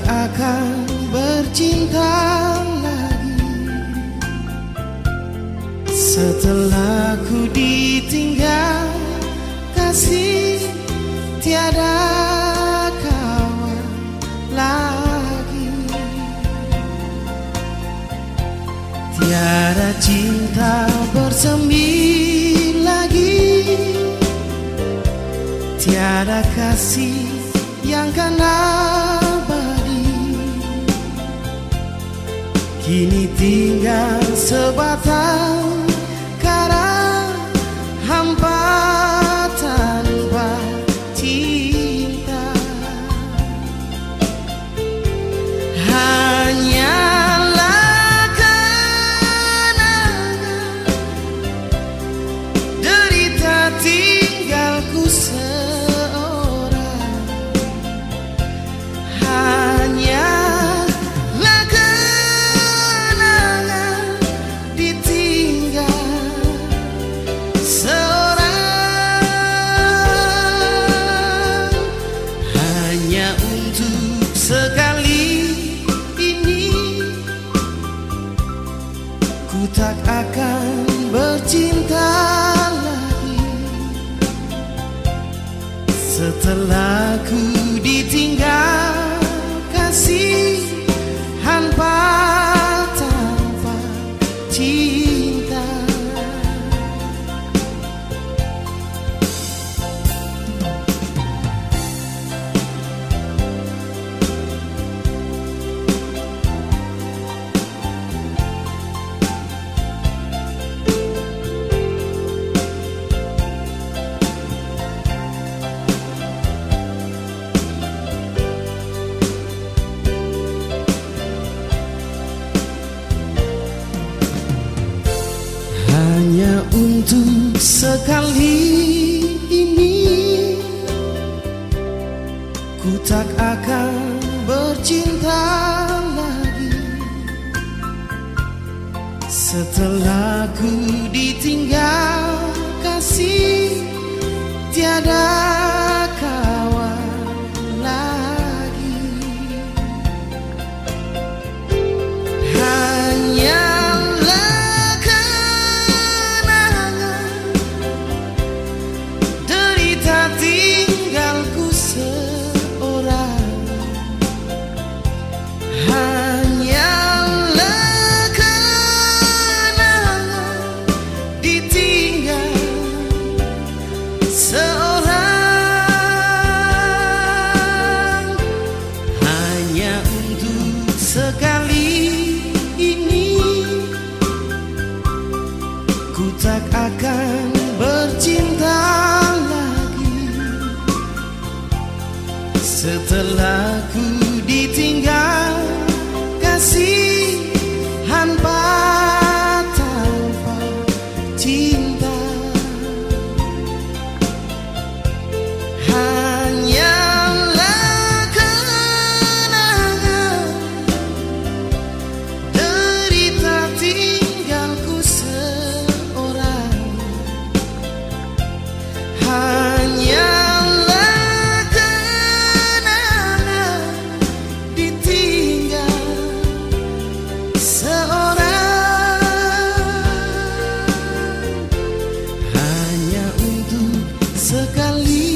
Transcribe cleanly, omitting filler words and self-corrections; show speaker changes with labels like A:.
A: akan bercinta lagi setelah ku ditinggal kasih, tiada kawan lagi, tiada cinta bersemi lagi, tiada kasih yang kan abadi. Kini tinggal sebatang kara hampa tanpa cinta. Hanyalah kenangan derita tinggalku seorang. Hanyalah kenangan ditinggal seorang. Hanya untuk sekali ini ku tak akan bercinta lagi setelah ku ditinggal kasih hampa tanpa cinta. Hanya untuk sekali ini ku tak akan bercinta lagi setelah ku ditinggal kasih, tiada kawan lagi. Tinggalku seorang. Hanyalah kenangan ditinggal seorang. Hanya untuk sekali ini ku tak akan bercinta setelah ku ditinggal kasih hampa tanpa cinta. Hanyalah kenangan derita tinggalku seorang. Hanya sekali